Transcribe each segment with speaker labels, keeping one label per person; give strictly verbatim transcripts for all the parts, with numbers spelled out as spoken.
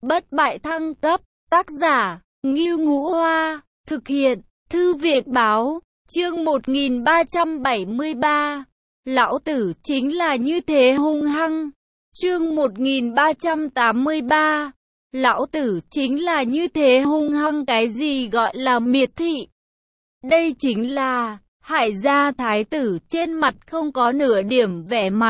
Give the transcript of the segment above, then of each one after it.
Speaker 1: Bất bại thăng cấp, tác giả, Ngưu Ngũ Hoa, thực hiện, Thư viện báo, chương một nghìn ba trăm bảy mươi ba. Lão tử chính là như thế hung hăng. Chương một nghìn ba trăm tám mươi ba. Lão tử chính là như thế hung hăng. Cái gì gọi là miệt thị? Đây chính là Hải gia thái tử, trên mặt không có nửa điểm vẻ mặt.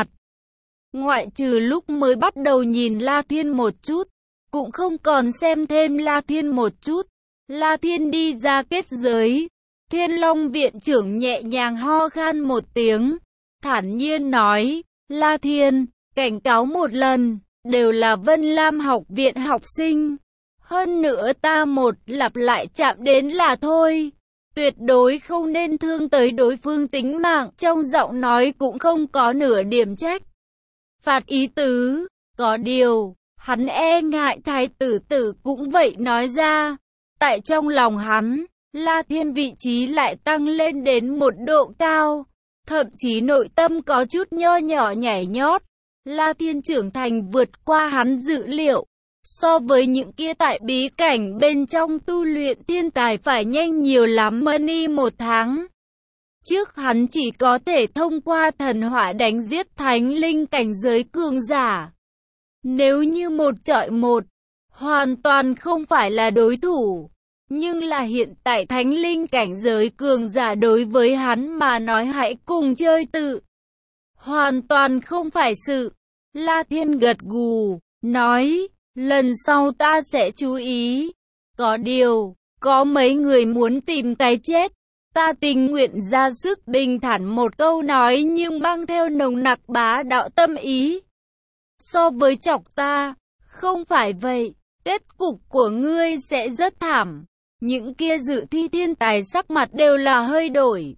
Speaker 1: Ngoại trừ lúc mới bắt đầu nhìn La Thiên một chút, cũng không còn xem thêm La Thiên một chút. La Thiên đi ra kết giới. Thiên Long viện trưởng nhẹ nhàng ho khan một tiếng, thản nhiên nói, La Thiên, cảnh cáo một lần, đều là Vân Lam học viện học sinh. Hơn nữa ta một lặp lại chạm đến là thôi. Tuyệt đối không nên thương tới đối phương tính mạng. Trong giọng nói cũng không có nửa điểm trách phạt ý tứ. Có điều, hắn e ngại thái tử tử cũng vậy nói ra. Tại trong lòng hắn, La Thiên vị trí lại tăng lên đến một độ cao. Thậm chí nội tâm có chút nho nhỏ nhảy nhót. La Thiên trưởng thành vượt qua hắn dự liệu. So với những kia tại bí cảnh bên trong tu luyện thiên tài phải nhanh nhiều lắm. Money một tháng trước hắn chỉ có thể thông qua thần hỏa đánh giết thánh linh cảnh giới cường giả. Nếu như một trọi một, hoàn toàn không phải là đối thủ. Nhưng là hiện tại thánh linh cảnh giới cường giả đối với hắn mà nói hãy cùng chơi tự. Hoàn toàn không phải sự. La Thiên gật gù, nói, lần sau ta sẽ chú ý. Có điều, có mấy người muốn tìm cái chết. Ta tình nguyện ra sức. Bình thản một câu nói nhưng mang theo nồng nặc bá đạo tâm ý. So với chọc ta, không phải vậy, kết cục của ngươi sẽ rất thảm. Những kia dự thi thiên tài sắc mặt đều là hơi đổi,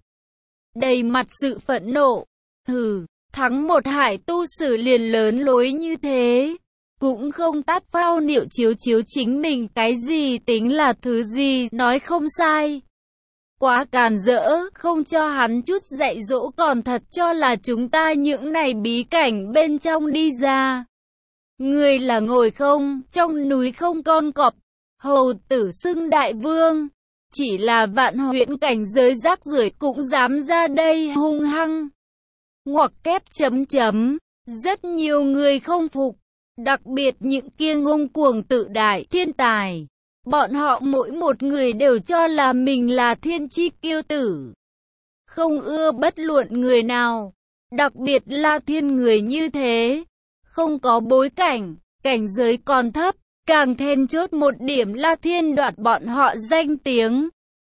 Speaker 1: đầy mặt sự phẫn nộ. Hừ, thắng một hải tu sử liền lớn lối như thế, cũng không tát phao niệu chiếu chiếu chính mình cái gì tính là thứ gì, nói không sai. Quá càn rỡ, không cho hắn chút dạy dỗ còn thật cho là chúng ta những này bí cảnh bên trong đi ra. Người là ngồi không, trong núi không con cọp. Hầu tử xưng đại vương, chỉ là vạn huyện cảnh giới rác rưởi cũng dám ra đây hung hăng. Ngoặc kép chấm chấm, rất nhiều người không phục, đặc biệt những kia ngông cuồng tự đại thiên tài. Bọn họ mỗi một người đều cho là mình là thiên chi kiêu tử, không ưa bất luận người nào, đặc biệt là thiên người như thế, không có bối cảnh, cảnh giới còn thấp. Càng then chốt một điểm La Thiên đoạt bọn họ danh tiếng.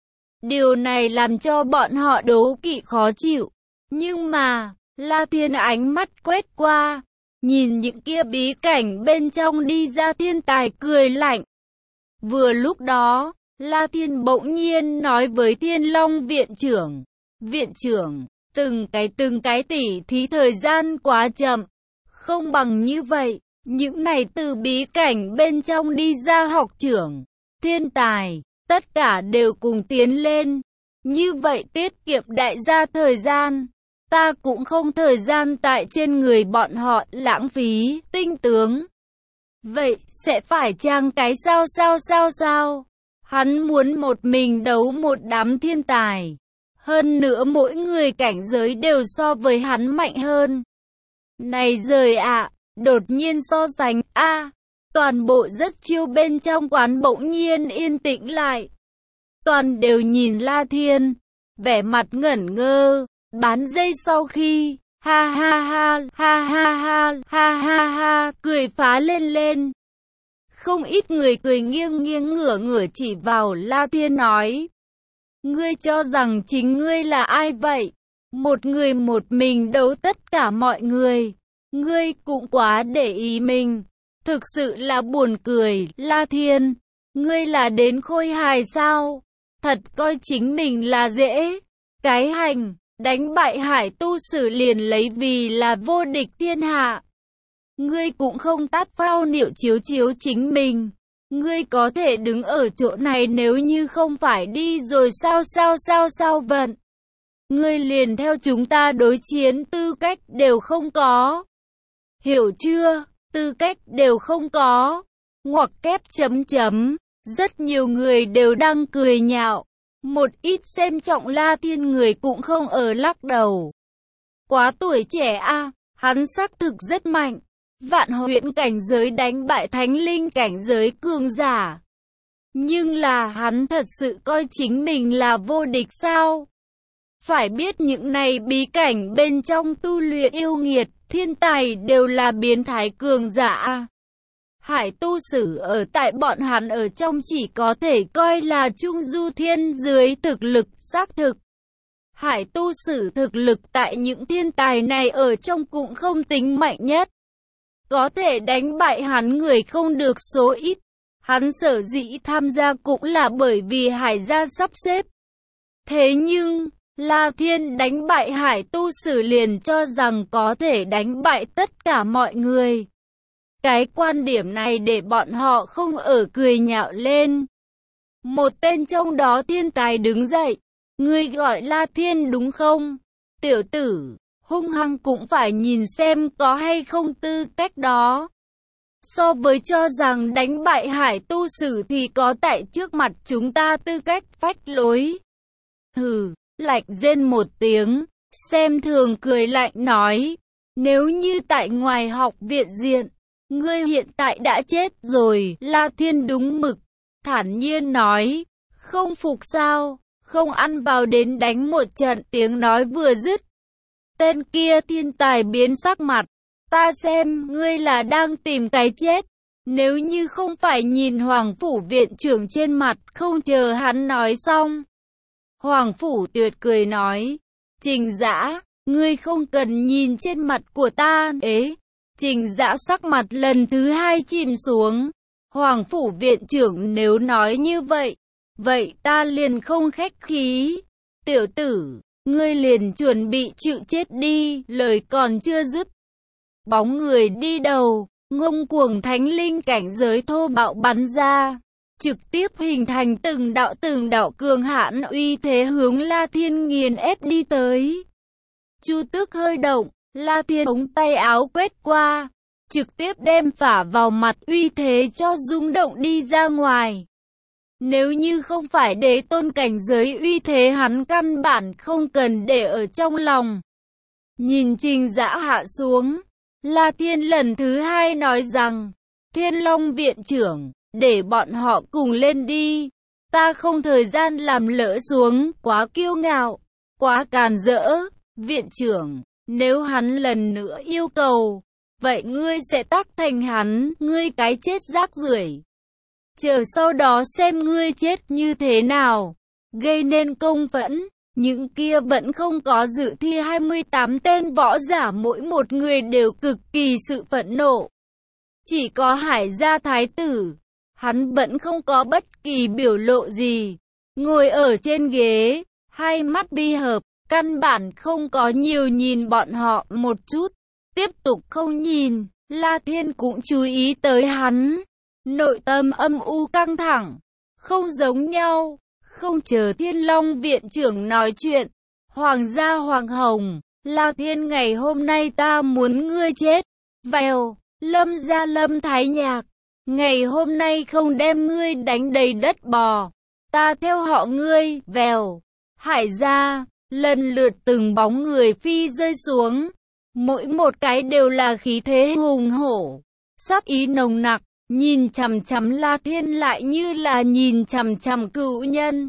Speaker 1: Điều này làm cho bọn họ đố kỵ khó chịu. Nhưng mà, La Thiên ánh mắt quét qua, nhìn những kia bí cảnh bên trong đi ra thiên tài cười lạnh. Vừa lúc đó, La Thiên bỗng nhiên nói với Thiên Long viện trưởng. Viện trưởng, từng cái từng cái tỉ thí thời gian quá chậm, không bằng như vậy. Những này từ bí cảnh bên trong đi ra học trưởng, thiên tài, tất cả đều cùng tiến lên. Như vậy tiết kiệm đại gia thời gian. Ta cũng không thời gian tại trên người bọn họ lãng phí, tinh tướng. Vậy, sẽ phải chăng cái sao sao sao sao? Hắn muốn một mình đấu một đám thiên tài. Hơn nữa mỗi người cảnh giới đều so với hắn mạnh hơn. Này rời ạ! Đột nhiên so sánh, a à, toàn bộ rất chiêu bên trong quán bỗng nhiên yên tĩnh lại. Toàn đều nhìn La Thiên, vẻ mặt ngẩn ngơ, bán giây sau khi, ha ha ha, ha ha ha, ha ha ha, cười phá lên lên. Không ít người cười nghiêng nghiêng ngửa ngửa chỉ vào La Thiên nói, ngươi cho rằng chính ngươi là ai vậy? Một người một mình đấu tất cả mọi người. Ngươi cũng quá để ý mình, thực sự là buồn cười. La Thiên, ngươi là đến khôi hài sao? Thật coi chính mình là dễ. Cái hành, đánh bại hải tu sử liền lấy vì là vô địch thiên hạ. Ngươi cũng không tát phao niệu chiếu chiếu chính mình. Ngươi có thể đứng ở chỗ này nếu như không phải đi rồi sao sao sao sao vận. Ngươi liền theo chúng ta đối chiến tư cách đều không có. Hiểu chưa? Tư cách đều không có. ngoặc kép chấm chấm. Rất nhiều người đều đang cười nhạo. Một ít xem trọng La Thiên người cũng không ở lắc đầu. Quá tuổi trẻ a, à, hắn xác thực rất mạnh. Vạn huyện cảnh giới đánh bại thánh linh cảnh giới cường giả. Nhưng là hắn thật sự coi chính mình là vô địch sao? Phải biết những này bí cảnh bên trong tu luyện yêu nghiệt, thiên tài đều là biến thái cường giả. Hải tu sử ở tại bọn hắn ở trong chỉ có thể coi là trung du thiên dưới thực lực xác thực. Hải tu sử thực lực tại những thiên tài này ở trong cũng không tính mạnh nhất. Có thể đánh bại hắn người không được số ít. Hắn sở dĩ tham gia cũng là bởi vì Hải gia sắp xếp. Thế nhưng, La Thiên đánh bại Hải tu sử liền cho rằng có thể đánh bại tất cả mọi người. Cái quan điểm này để bọn họ không ở cười nhạo lên. Một tên trong đó thiên tài đứng dậy. Ngươi gọi La Thiên đúng không? Tiểu tử, hung hăng cũng phải nhìn xem có hay không tư cách đó. So với cho rằng đánh bại Hải tu sử thì có tại trước mặt chúng ta tư cách phách lối. Hừ, lạnh rên một tiếng, xem thường cười lạnh nói. Nếu như tại ngoài học viện diện, ngươi hiện tại đã chết rồi. La Thiên đúng mực, thản nhiên nói. Không phục sao, không ăn vào đến đánh một trận. Tiếng nói vừa dứt, tên kia thiên tài biến sắc mặt. Ta xem ngươi là đang tìm cái chết. Nếu như không phải nhìn Hoàng Phủ viện trưởng trên mặt, không chờ hắn nói xong. Hoàng Phủ Tuyệt cười nói. Trình Dã, ngươi không cần nhìn trên mặt của ta. Ế, Trình Dã sắc mặt lần thứ hai chìm xuống. Hoàng Phủ viện trưởng nếu nói như vậy, vậy ta liền không khách khí. Tiểu tử, ngươi liền chuẩn bị chịu chết đi. Lời còn chưa dứt, bóng người đi đầu, ngông cuồng thánh linh cảnh giới thô bạo bắn ra, trực tiếp hình thành từng đạo từng đạo cường hãn uy thế hướng La Thiên nghiền ép đi tới. Chu Tước hơi động, La Thiên ống tay áo quét qua, trực tiếp đem phả vào mặt uy thế cho rung động đi ra ngoài. Nếu như không phải đế tôn cảnh giới uy thế hắn căn bản không cần để ở trong lòng. Nhìn Trình Dã hạ xuống, La Thiên lần thứ hai nói rằng, Thiên Long viện trưởng, để bọn họ cùng lên đi. Ta không thời gian làm lỡ xuống, quá kiêu ngạo, quá càn rỡ. Viện trưởng, nếu hắn lần nữa yêu cầu, vậy ngươi sẽ tác thành hắn, ngươi cái chết rác rưởi. Chờ sau đó xem ngươi chết như thế nào, gây nên công phẫn. Những kia vẫn không có dự thi hai mươi tám tên võ giả mỗi một người đều cực kỳ sự phẫn nộ. Chỉ có Hải gia thái tử, hắn vẫn không có bất kỳ biểu lộ gì. Ngồi ở trên ghế, hai mắt bi hợp, căn bản không có nhiều nhìn bọn họ một chút. Tiếp tục không nhìn, La Thiên cũng chú ý tới hắn. Nội tâm âm u căng thẳng, không giống nhau. Không chờ Thiên Long viện trưởng nói chuyện, Hoàng gia Hoàng Hồng, La Thiên ngày hôm nay ta muốn ngươi chết. Vèo, Lâm gia Lâm Thái Nhạc, ngày hôm nay không đem ngươi đánh đầy đất bò, ta theo họ ngươi. Vèo, Hải gia, lần lượt từng bóng người phi rơi xuống, mỗi một cái đều là khí thế hùng hổ, sát ý nồng nặc. Nhìn chằm chằm La Thiên lại như là nhìn chằm chằm cựu nhân.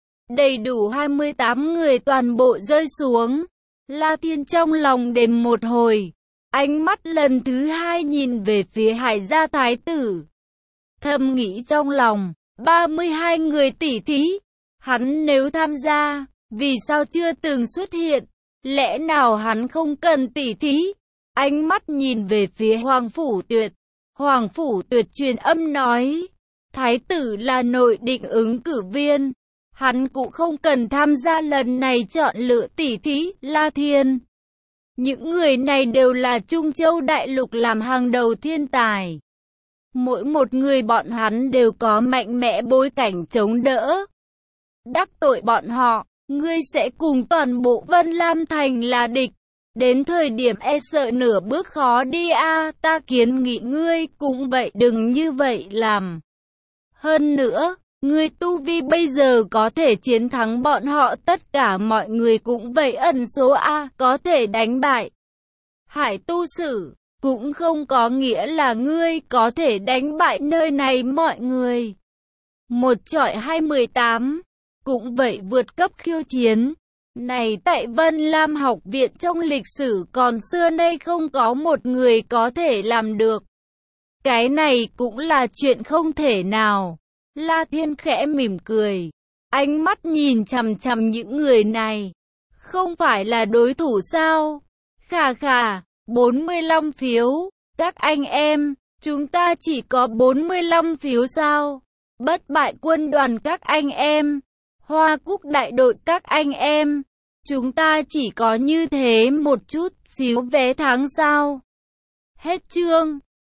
Speaker 1: Đầy đủ hai mươi tám người toàn bộ rơi xuống. La Thiên trong lòng đếm một hồi, ánh mắt lần thứ hai nhìn về phía Hải gia thái tử. Thầm nghĩ trong lòng, ba mươi hai người tỷ thí, hắn nếu tham gia, vì sao chưa từng xuất hiện? Lẽ nào hắn không cần tỷ thí? Ánh mắt nhìn về phía Hoàng Phủ Tuyệt. Hoàng Phủ Tuyệt truyền âm nói, thái tử là nội định ứng cử viên, hắn cũng không cần tham gia lần này chọn lựa tỷ thí. La Thiên, những người này đều là Trung Châu Đại Lục làm hàng đầu thiên tài. Mỗi một người bọn hắn đều có mạnh mẽ bối cảnh chống đỡ. Đắc tội bọn họ, ngươi sẽ cùng toàn bộ Vân Lam Thành là địch. Đến thời điểm e sợ nửa bước khó đi a, ta kiến nghị ngươi cũng vậy đừng như vậy làm. Hơn nữa, ngươi tu vi bây giờ có thể chiến thắng bọn họ, tất cả mọi người cũng vậy ẩn số a, có thể đánh bại Hải tu sử, cũng không có nghĩa là ngươi có thể đánh bại nơi này mọi người. Một chọi hai mười tám, cũng vậy vượt cấp khiêu chiến. Này tại Vân Lam học viện trong lịch sử còn xưa nay không có một người có thể làm được. Cái này cũng là chuyện không thể nào. La Thiên khẽ mỉm cười, ánh mắt nhìn chằm chằm những người này. Không phải là đối thủ sao? Khà khà, bốn mươi lăm phiếu. Các anh em, chúng ta chỉ có bốn mươi lăm phiếu sao? Bất bại quân đoàn các anh em, Hoa Cúc đại đội các anh em, chúng ta chỉ có như thế một chút xíu vé thắng sao? Hết chương.